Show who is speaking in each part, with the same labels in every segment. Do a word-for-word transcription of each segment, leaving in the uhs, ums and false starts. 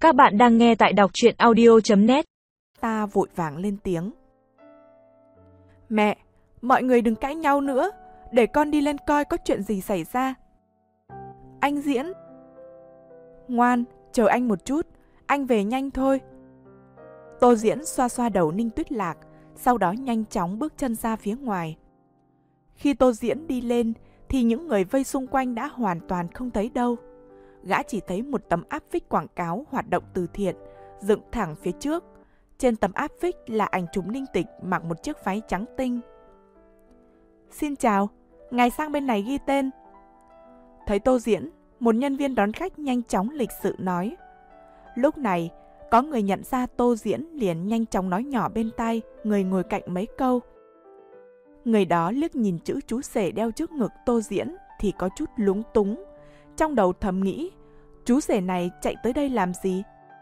Speaker 1: Các bạn đang nghe tại đọc truyện audio chấm net.
Speaker 2: Ta vội vàng lên tiếng. Mẹ, mọi người đừng cãi nhau nữa, để con đi lên coi có chuyện gì xảy ra. Anh Diễn. Ngoan, chờ anh một chút, anh về nhanh thôi. Tô Diễn xoa xoa đầu Ninh Tuyết Lạc, sau đó nhanh chóng bước chân ra phía ngoài. Khi Tô Diễn đi lên, thì những người vây xung quanh đã hoàn toàn không thấy đâu. Gã chỉ thấy một tấm áp phích quảng cáo hoạt động từ thiện, dựng thẳng phía trước. Trên tấm áp phích là ảnh chụp Ninh Tịch mặc một chiếc váy trắng tinh. Xin chào, ngài sang bên này ghi tên. Thấy Tô Diễn, một nhân viên đón khách nhanh chóng lịch sự nói. Lúc này, có người nhận ra Tô Diễn liền nhanh chóng nói nhỏ bên tai người ngồi cạnh mấy câu. Người đó liếc nhìn chữ chú rể đeo trước ngực Tô Diễn thì có chút lúng túng. Trong đầu thầm nghĩ, chú rể này chạy tới đây làm gì?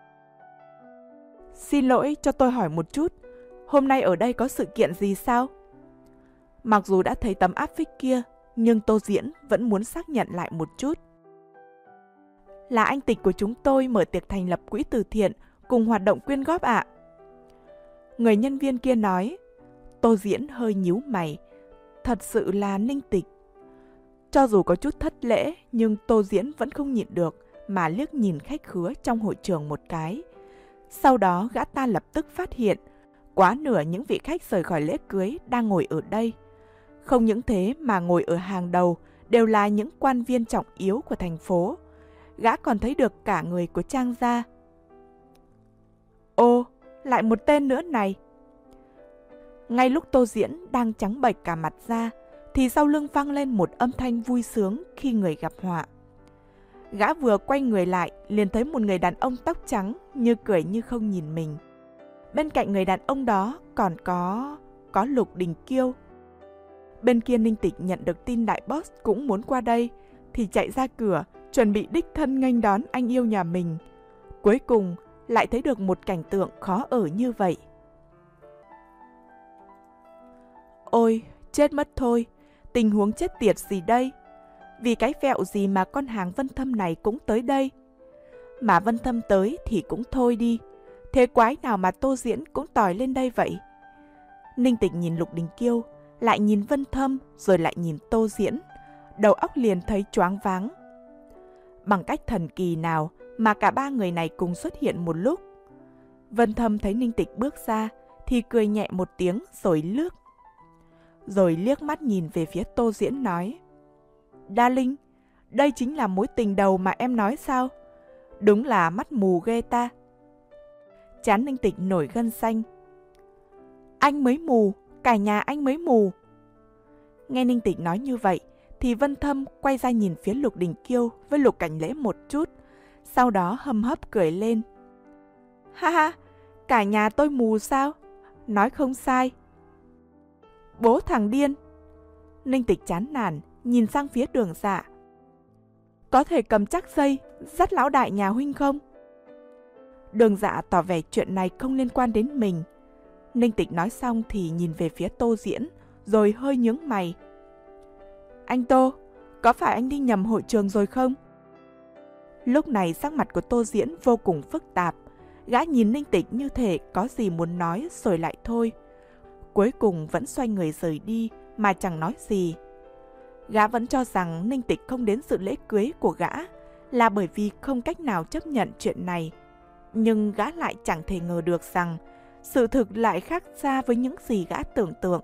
Speaker 2: Xin lỗi, cho tôi hỏi một chút, hôm nay ở đây có sự kiện gì sao? Mặc dù đã thấy tấm áp phích kia, nhưng Tô Diễn vẫn muốn xác nhận lại một chút. Là anh Tịch của chúng tôi mở tiệc thành lập quỹ từ thiện cùng hoạt động quyên góp ạ. Người nhân viên kia nói. Tô Diễn hơi nhíu mày. Thật sự là Ninh Tịch. Cho dù có chút thất lễ, nhưng Tô Diễn vẫn không nhịn được mà liếc nhìn khách khứa trong hội trường một cái. Sau đó gã ta lập tức phát hiện, quá nửa những vị khách rời khỏi lễ cưới đang ngồi ở đây. Không những thế mà ngồi ở hàng đầu đều là những quan viên trọng yếu của thành phố. Gã còn thấy được cả người của Trang gia. Ô, lại một tên nữa này. Ngay lúc Tô Diễn đang trắng bệch cả mặt ra, thì sau lưng vang lên một âm thanh vui sướng khi người gặp họa. Gã vừa quay người lại, liền thấy một người đàn ông tóc trắng như cười như không nhìn mình. Bên cạnh người đàn ông đó còn có... có Lục Đình Kiêu. Bên kia Ninh Tịch nhận được tin đại boss cũng muốn qua đây, thì chạy ra cửa, chuẩn bị đích thân nghênh đón anh yêu nhà mình. Cuối cùng, lại thấy được một cảnh tượng khó ở như vậy. Ôi, chết mất thôi, tình huống chết tiệt gì đây? Vì cái vẹo gì mà con hàng Vân Thâm này cũng tới đây? Mà Vân Thâm tới thì cũng thôi đi, thế quái nào mà Tô Diễn cũng tỏi lên đây vậy? Ninh Tịch nhìn Lục Đình Kiêu, lại nhìn Vân Thâm, rồi lại nhìn Tô Diễn. Đầu óc liền thấy choáng váng. Bằng cách thần kỳ nào mà cả ba người này cùng xuất hiện một lúc? Vân Thâm thấy Ninh Tịch bước ra thì cười nhẹ một tiếng rồi lướt. Rồi liếc mắt nhìn về phía Tô Diễn nói. Darling, đây chính là mối tình đầu mà em nói sao? Đúng là mắt mù ghê ta. Trán Ninh Tịch nổi gân xanh. Anh mới mù, cả nhà anh mới mù. Nghe Ninh Tịch nói như vậy, thì Vân Thâm quay ra nhìn phía Lục Đình Kiêu với Lục Cảnh Lễ một chút, sau đó hầm hấp cười lên. Ha ha, cả nhà tôi mù sao? Nói không sai. Bố thằng điên. Ninh Tịch chán nản, nhìn sang phía Đường Dạ. Có thể cầm chắc dây, dắt lão đại nhà huynh không? Đường Dạ tỏ vẻ chuyện này không liên quan đến mình. Ninh Tịch nói xong thì nhìn về phía Tô Diễn, rồi hơi nhướng mày. Anh Tô, có phải anh đi nhầm hội trường rồi không? Lúc này sắc mặt của Tô Diễn vô cùng phức tạp. Gã nhìn Ninh Tịch như thể có gì muốn nói rồi lại thôi. Cuối cùng vẫn xoay người rời đi mà chẳng nói gì. Gã vẫn cho rằng Ninh Tịch không đến dự lễ cưới của gã là bởi vì không cách nào chấp nhận chuyện này. Nhưng gã lại chẳng thể ngờ được rằng sự thực lại khác xa với những gì gã tưởng tượng.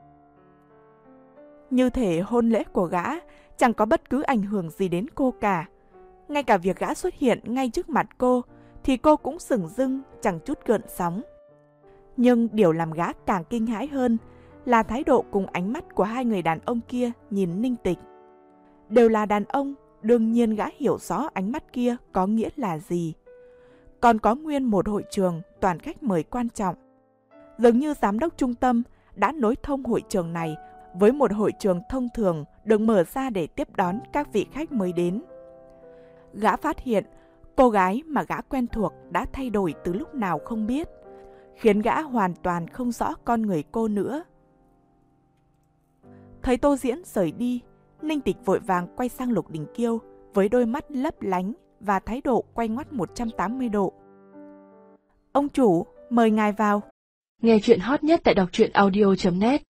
Speaker 2: Như thể hôn lễ của gã chẳng có bất cứ ảnh hưởng gì đến cô cả. Ngay cả việc gã xuất hiện ngay trước mặt cô thì cô cũng sửng dưng chẳng chút gợn sóng. Nhưng điều làm gã càng kinh hãi hơn là thái độ cùng ánh mắt của hai người đàn ông kia nhìn Ninh Tịch. Đều là đàn ông, đương nhiên gã hiểu rõ ánh mắt kia có nghĩa là gì. Còn có nguyên một hội trường toàn khách mời quan trọng. Dường như giám đốc trung tâm đã nối thông hội trường này với một hội trường thông thường được mở ra để tiếp đón các vị khách mới đến. Gã phát hiện cô gái mà gã quen thuộc đã thay đổi từ lúc nào không biết, khiến gã hoàn toàn không rõ con người cô nữa. Thấy Tô Diễn rời đi, Ninh Tịch vội vàng quay sang Lục Đình Kiêu với đôi mắt lấp lánh và thái độ quay ngoắt một trăm tám mươi độ. Ông chủ, mời ngài vào.
Speaker 3: Nghe chuyện hot nhất tại đọc truyện audio chấm net.